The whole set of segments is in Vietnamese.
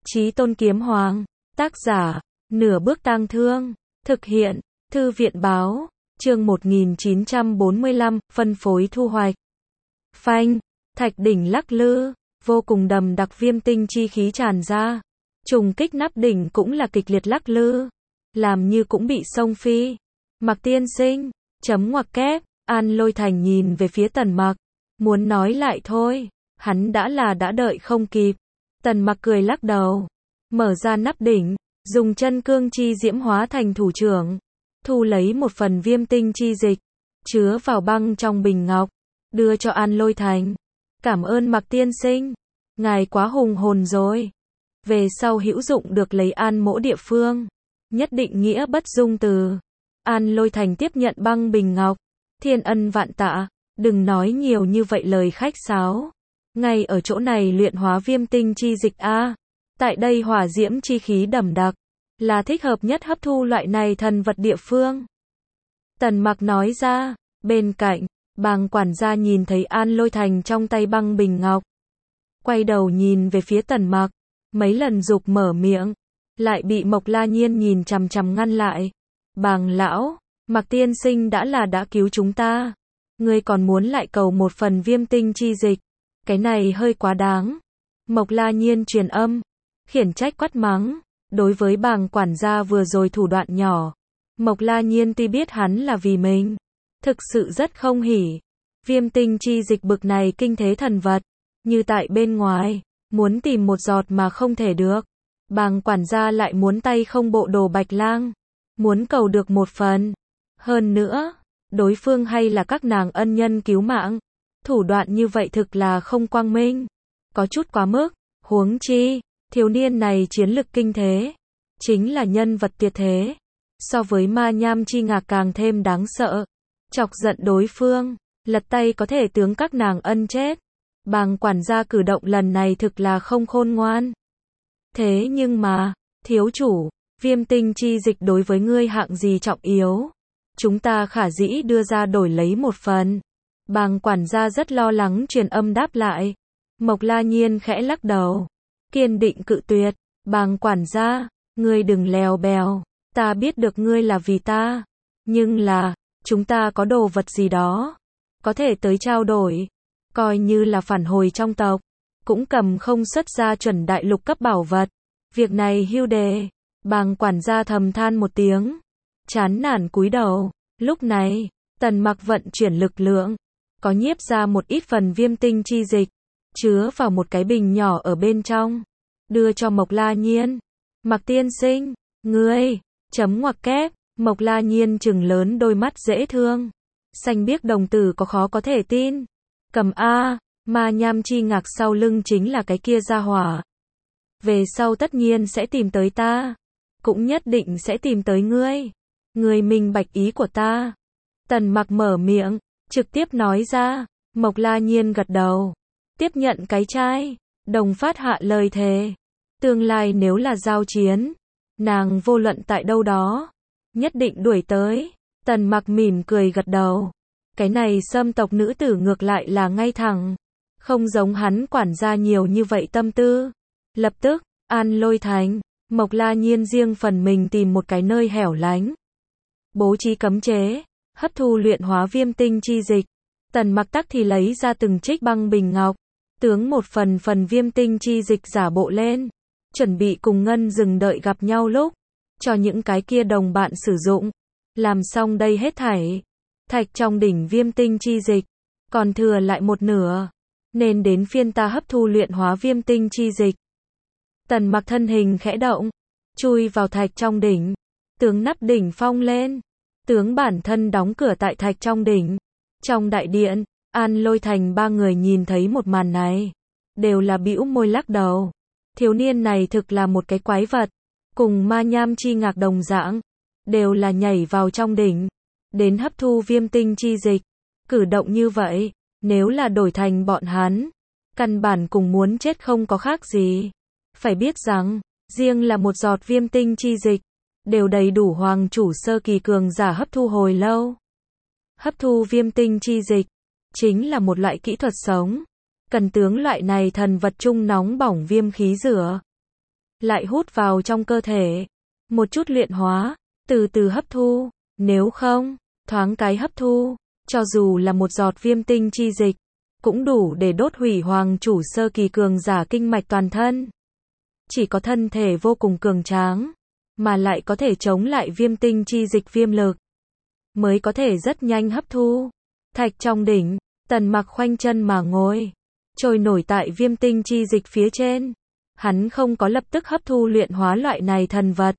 Chí Tôn Kiếm Hoàng, tác giả, Nửa Bước Tang Thương, thực hiện, Thư viện báo, chương 1945, phân phối thu hoạch. Phanh, thạch đỉnh lắc lư, vô cùng đầm đặc viêm tinh chi khí tràn ra. Trùng kích nắp đỉnh cũng là kịch liệt lắc lư, làm như cũng bị xông phi. Mặc tiên sinh, chấm ngoặc kép, An Lôi Thành nhìn về phía Tần Mặc, muốn nói lại thôi, hắn đã đợi không kịp. Tần Mặc cười lắc đầu, mở ra nắp đỉnh, dùng chân cương chi diễm hóa thành thủ trưởng, thu lấy một phần viêm tinh chi dịch, chứa vào băng trong bình ngọc, đưa cho An Lôi Thành. Cảm ơn Mặc tiên sinh, ngài quá hùng hồn rồi. Về sau hữu dụng được lấy An mỗ địa phương, nhất định nghĩa bất dung từ. An Lôi Thành tiếp nhận băng bình ngọc, thiên ân vạn tạ, đừng nói nhiều như vậy lời khách sáo. Ngay ở chỗ này luyện hóa viêm tinh chi dịch a. Tại đây hỏa diễm chi khí đậm đặc, là thích hợp nhất hấp thu loại này thần vật địa phương. Tần Mặc nói ra, bên cạnh, Bàng quản gia nhìn thấy An Lôi Thành trong tay băng bình ngọc. Quay đầu nhìn về phía Tần Mặc, mấy lần dục mở miệng, lại bị Mộc La Nhiên nhìn chằm chằm ngăn lại. Bàng lão, Mặc tiên sinh đã cứu chúng ta. Ngươi còn muốn lại cầu một phần viêm tinh chi dịch. Cái này hơi quá đáng. Mộc La Nhiên truyền âm, khiển trách quát mắng. Đối với Bàng quản gia vừa rồi thủ đoạn nhỏ, Mộc La Nhiên tuy biết hắn là vì mình, thực sự rất không hỉ. Viêm tinh chi dịch bực này kinh thế thần vật, như tại bên ngoài, muốn tìm một giọt mà không thể được. Bàng quản gia lại muốn tay không bộ đồ bạch lang, muốn cầu được một phần. Hơn nữa, đối phương hay là các nàng ân nhân cứu mạng. Thủ đoạn như vậy thực là không quang minh, có chút quá mức. Huống chi, thiếu niên này chiến lực kinh thế, chính là nhân vật tuyệt thế. So với ma nham chi ngạc càng thêm đáng sợ. Chọc giận đối phương, lật tay có thể tướng các nàng ân chết. Bàng quản gia cử động lần này thực là không khôn ngoan. Thế nhưng mà, thiếu chủ, viêm tinh chi dịch đối với ngươi hạng gì trọng yếu? Chúng ta khả dĩ đưa ra đổi lấy một phần. Bàng quản gia rất lo lắng truyền âm đáp lại. Mộc La Nhiên khẽ lắc đầu, kiên định cự tuyệt. Bàng quản gia, ngươi đừng lèo bèo, ta biết được ngươi là vì ta, nhưng là, chúng ta có đồ vật gì đó, có thể tới trao đổi, coi như là phản hồi trong tộc, cũng cầm không xuất ra chuẩn đại lục cấp bảo vật. Việc này hưu đề. Bàng quản gia thầm than một tiếng, chán nản cúi đầu. Lúc này, Tần Mặc vận chuyển lực lượng, có nhiếp ra một ít phần viêm tinh chi dịch, chứa vào một cái bình nhỏ ở bên trong, đưa cho Mộc La Nhiên. Mặc tiên sinh, ngươi, chấm ngoặc kép, Mộc La Nhiên trừng lớn đôi mắt dễ thương, xanh biếc đồng tử có thể tin. Cầm a, ma nham chi ngạc sau lưng chính là cái kia gia hỏa. Về sau tất nhiên sẽ tìm tới ta, cũng nhất định sẽ tìm tới ngươi. Ngươi minh bạch ý của ta. Tần Mặc mở miệng, trực tiếp nói ra. Mộc La Nhiên gật đầu, tiếp nhận cái chai, đồng phát hạ lời thề. Tương lai nếu là giao chiến, nàng vô luận tại đâu đó, nhất định đuổi tới. Tần Mặc mỉm cười gật đầu. Cái này Sâm tộc nữ tử ngược lại là ngay thẳng, không giống hắn quản gia nhiều như vậy tâm tư. Lập tức, An Lôi Thành, Mộc La Nhiên riêng phần mình tìm một cái nơi hẻo lánh, bố trí cấm chế, hấp thu luyện hóa viêm tinh chi dịch. Tần Mặc tắc thì lấy ra từng trích băng bình ngọc, tướng một phần viêm tinh chi dịch giả bộ lên, chuẩn bị cùng Ngân Dừng đợi gặp nhau lúc, cho những cái kia đồng bạn sử dụng. Làm xong đây hết thảy, thạch trong đỉnh viêm tinh chi dịch, còn thừa lại một nửa, nên đến phiên ta hấp thu luyện hóa viêm tinh chi dịch. Tần Mặc thân hình khẽ động, chui vào thạch trong đỉnh, tướng nắp đỉnh phong lên, tướng bản thân đóng cửa tại thạch trong đỉnh. Trong đại điện, An Lôi Thành ba người nhìn thấy một màn này, đều là bĩu môi lắc đầu. Thiếu niên này thực là một cái quái vật, cùng ma nham chi ngạc đồng dạng, đều là nhảy vào trong đỉnh, đến hấp thu viêm tinh chi dịch. Cử động như vậy, nếu là đổi thành bọn hắn, căn bản cùng muốn chết không có khác gì. Phải biết rằng, riêng là một giọt viêm tinh chi dịch, đều đầy đủ hoàng chủ sơ kỳ cường giả hấp thu hồi lâu. Hấp thu viêm tinh chi dịch, chính là một loại kỹ thuật sống, cần tướng loại này thần vật trung nóng bỏng viêm khí rửa. lại hút vào trong cơ thể. Một chút luyện hóa, từ từ hấp thu, nếu không, thoáng cái hấp thu, cho dù là một giọt viêm tinh chi dịch, cũng đủ để đốt hủy hoàng chủ sơ kỳ cường giả kinh mạch toàn thân. Chỉ có thân thể vô cùng cường tráng, mà lại có thể chống lại viêm tinh chi dịch viêm lực, mới có thể rất nhanh hấp thu. Thạch trong đỉnh, Tần Mặc khoanh chân mà ngồi, trôi nổi tại viêm tinh chi dịch phía trên. Hắn không có lập tức hấp thu luyện hóa loại này thần vật.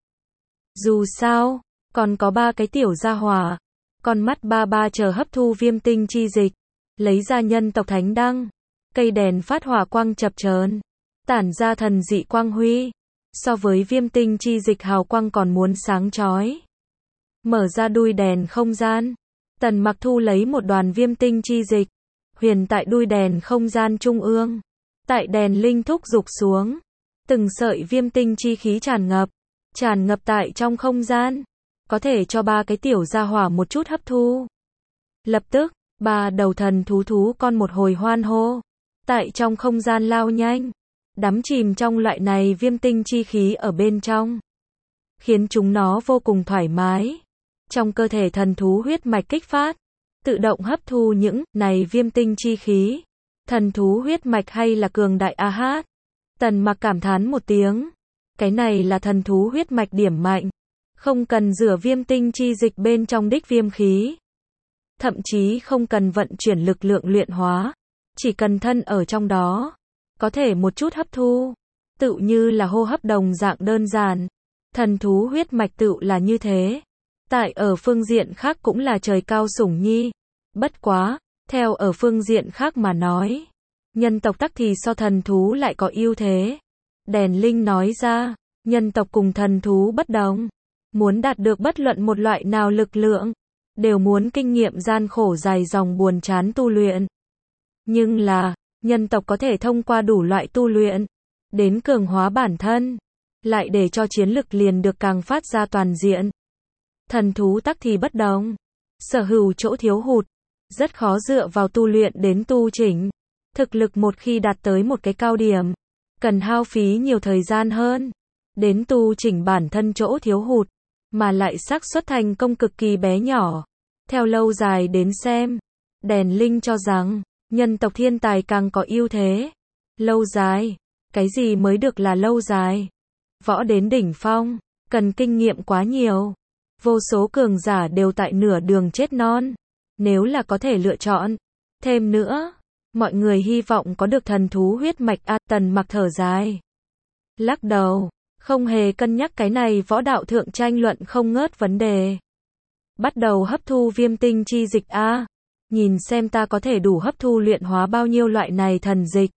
Dù sao, còn có 3 cái tiểu gia hỏa, con mắt ba chờ hấp thu viêm tinh chi dịch, lấy ra nhân tộc thánh đăng, cây đèn phát hỏa quang chập chờn, tản ra thần dị quang huy, so với viêm tinh chi dịch hào quang còn muốn sáng chói. Mở ra đuôi đèn không gian, Tần Mặc thu lấy một đoàn viêm tinh chi dịch, huyền tại đuôi đèn không gian trung ương. Tại đèn linh thúc dục xuống, từng sợi viêm tinh chi khí tràn ngập tại trong không gian, có thể cho 3 cái tiểu gia hỏa một chút hấp thu. Lập tức, 3 đầu thần thú con một hồi hoan hô, tại trong không gian lao nhanh, đắm chìm trong loại này viêm tinh chi khí ở bên trong, khiến chúng nó vô cùng thoải mái. Trong cơ thể thần thú huyết mạch kích phát, tự động hấp thu những này viêm tinh chi khí. Thần thú huyết mạch hay là cường đại a hát. Tần Mặc cảm thán một tiếng, cái này là thần thú huyết mạch điểm mạnh, không cần rửa viêm tinh chi dịch bên trong đích viêm khí, thậm chí không cần vận chuyển lực lượng luyện hóa, chỉ cần thân ở trong đó, có thể một chút hấp thu, tự như là hô hấp đồng dạng đơn giản. Thần thú huyết mạch tự là như thế. Tại ở phương diện khác cũng là trời cao sủng nhi. Bất quá, theo ở phương diện khác mà nói, nhân tộc tắc thì so thần thú lại có ưu thế. Đèn Linh nói ra, nhân tộc cùng thần thú bất đồng, muốn đạt được bất luận một loại nào lực lượng, đều muốn kinh nghiệm gian khổ dài dòng buồn chán tu luyện. Nhưng là, nhân tộc có thể thông qua đủ loại tu luyện, đến cường hóa bản thân, lại để cho chiến lực liền được càng phát ra toàn diện. Thần thú tắc thì bất đồng, sở hữu chỗ thiếu hụt, rất khó dựa vào tu luyện đến tu chỉnh. Thực lực một khi đạt tới một cái cao điểm, cần hao phí nhiều thời gian hơn, đến tu chỉnh bản thân chỗ thiếu hụt, mà lại xác suất thành công cực kỳ bé nhỏ. Theo lâu dài đến xem, Đèn Linh cho rằng, nhân tộc thiên tài càng có ưu thế. Lâu dài, cái gì mới được là lâu dài? Võ đến đỉnh phong, cần kinh nghiệm quá nhiều. Vô số cường giả đều tại nửa đường chết non. Nếu là có thể lựa chọn, thêm nữa, mọi người hy vọng có được thần thú huyết mạch. Tần Mặc thở dài, lắc đầu, không hề cân nhắc cái này võ đạo thượng tranh luận không ngớt vấn đề. Bắt đầu hấp thu viêm tinh chi dịch nhìn xem ta có thể đủ hấp thu luyện hóa bao nhiêu loại này thần dịch.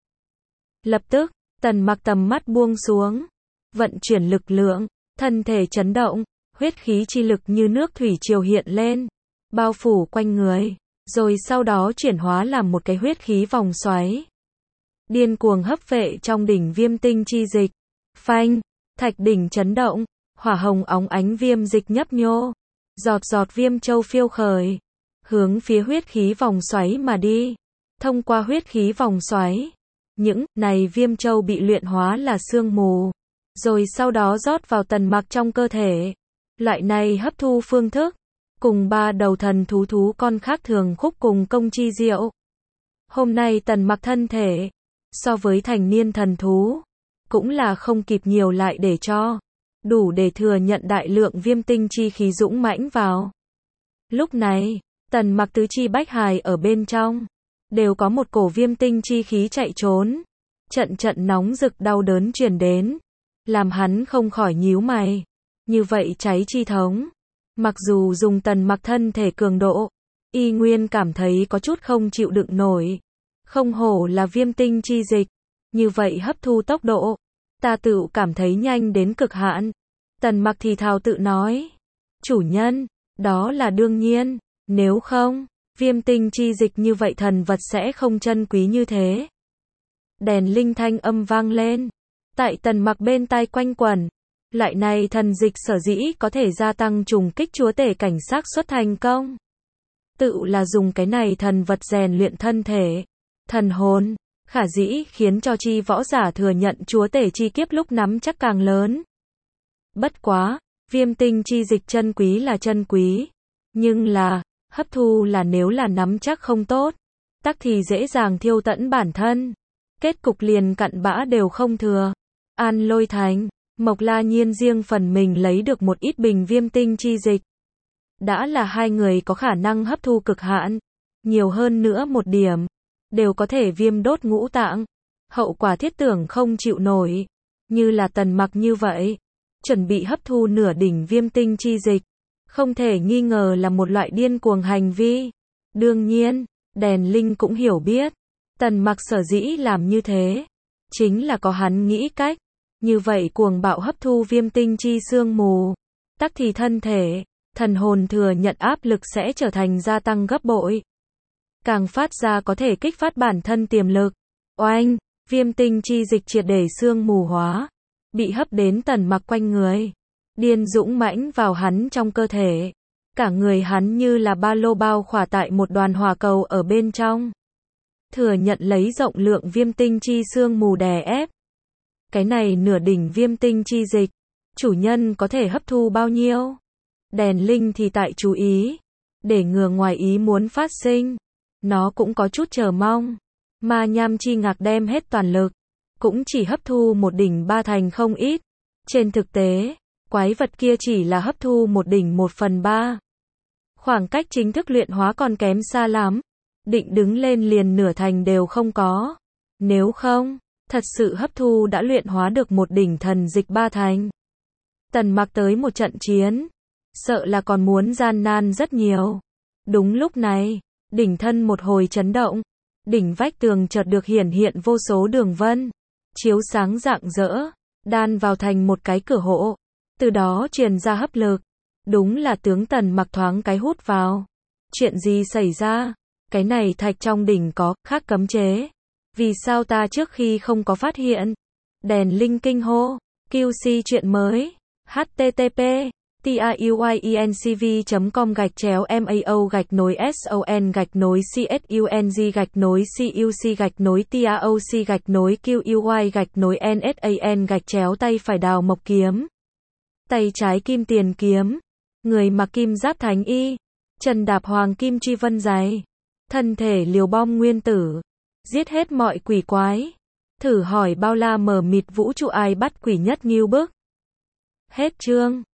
Lập tức, Tần Mặc tầm mắt buông xuống, vận chuyển lực lượng, thân thể chấn động, huyết khí chi lực như nước thủy triều hiện lên, bao phủ quanh người, rồi sau đó chuyển hóa làm một cái huyết khí vòng xoáy, điên cuồng hấp vệ trong đỉnh viêm tinh chi dịch. Phanh, thạch đỉnh chấn động, hỏa hồng óng ánh viêm dịch nhấp nhô, giọt giọt viêm châu phiêu khởi, hướng phía huyết khí vòng xoáy mà đi. Thông qua huyết khí vòng xoáy, những này viêm châu bị luyện hóa là sương mù, rồi sau đó rót vào Tần Mặc trong cơ thể. Loại này hấp thu phương thức, cùng 3 đầu thần thú con khác thường khúc cùng công chi diệu. Hôm nay Tần Mặc thân thể, so với thành niên thần thú, cũng là không kịp nhiều lại để cho, đủ để thừa nhận đại lượng viêm tinh chi khí dũng mãnh vào. Lúc này, Tần Mặc tứ chi bách hài ở bên trong, đều có một cổ viêm tinh chi khí chạy trốn. Trận trận nóng rực đau đớn truyền đến, làm hắn không khỏi nhíu mày. Như vậy cháy chi thống, mặc dù dùng Tần Mặc thân thể cường độ, y nguyên cảm thấy có chút không chịu đựng nổi. Không hổ là viêm tinh chi dịch, như vậy hấp thu tốc độ, ta tự cảm thấy nhanh đến cực hạn. Tần Mặc thì thào tự nói, chủ nhân, đó là đương nhiên, nếu không, viêm tinh chi dịch như vậy thần vật sẽ không chân quý như thế. Đèn Linh thanh âm vang lên, tại Tần Mặc bên tai quanh quẩn. Loại này thần dịch sở dĩ có thể gia tăng trùng kích chúa tể cảnh xác suất thành công, tự là dùng cái này thần vật rèn luyện thân thể, thần hồn, khả dĩ khiến cho chi võ giả thừa nhận chúa tể chi kiếp lúc nắm chắc càng lớn. Bất quá, viêm tinh chi dịch chân quý là chân quý, nhưng là, hấp thu là nếu là nắm chắc không tốt, tắc thì dễ dàng thiêu tẫn bản thân. Kết cục liền cặn bã đều không thừa. An Lôi Thành, Mộc La Nhiên riêng phần mình lấy được một ít bình viêm tinh chi dịch. Đã là hai người có khả năng hấp thu cực hạn, nhiều hơn nữa một điểm, đều có thể viêm đốt ngũ tạng. Hậu quả thiết tưởng không chịu nổi, như là Tần Mặc như vậy, chuẩn bị hấp thu nửa đỉnh viêm tinh chi dịch, không thể nghi ngờ là một loại điên cuồng hành vi. Đương nhiên, Đèn Linh cũng hiểu biết, Tần Mặc sở dĩ làm như thế, chính là có hắn nghĩ cách, như vậy cuồng bạo hấp thu viêm tinh chi sương mù, tắc thì thân thể, thần hồn thừa nhận áp lực sẽ trở thành gia tăng gấp bội. Càng phát ra có thể kích phát bản thân tiềm lực. Oanh, viêm tinh chi dịch triệt để sương mù hóa, bị hấp đến Tần Mặc quanh người, điên dũng mãnh vào hắn trong cơ thể. Cả người hắn như là ba lô bao khỏa tại một đoàn hỏa cầu ở bên trong. Thừa nhận lấy rộng lượng viêm tinh chi sương mù đè ép. Cái này nửa đỉnh viêm tinh chi dịch, chủ nhân có thể hấp thu bao nhiêu? Đèn Linh thì tại chú ý, để ngừa ngoài ý muốn phát sinh. Nó cũng có chút chờ mong. Ma Nham Chi Ngạc đem hết toàn lực, cũng chỉ hấp thu một đỉnh ba thành không ít. Trên thực tế, quái vật kia chỉ là hấp thu một đỉnh 1/3. Khoảng cách chính thức luyện hóa còn kém xa lắm. Định đứng lên liền nửa thành đều không có. Nếu không, thật sự hấp thu đã luyện hóa được một đỉnh thần dịch 3 thành. Tần Mặc tới một trận chiến, sợ là còn muốn gian nan rất nhiều. Đúng lúc này, đỉnh thân một hồi chấn động, đỉnh vách tường chợt được hiển hiện vô số đường vân, chiếu sáng rạng rỡ, đan vào thành một cái cửa hộ, từ đó truyền ra hấp lực. Đúng là tướng Tần Mặc thoáng cái hút vào. Chuyện gì xảy ra? Cái này thạch trong đỉnh có khác cấm chế. Vì sao ta trước khi không có phát hiện? Đèn Linh kinh hô. QC chuyện mới. http tiuy.son-mao-cuc-cuc-TAOC-NSAN-QUY-NSAN tay phải đào mộc kiếm, tay trái kim tiền kiếm, người mặc kim giáp thánh y, chân đạp hoàng kim truy vân giày, thân thể liều bom nguyên tử, giết hết mọi quỷ quái. Thử hỏi bao la mờ mịt vũ trụ ai bắt quỷ nhất nghiêu bức. Hết chương.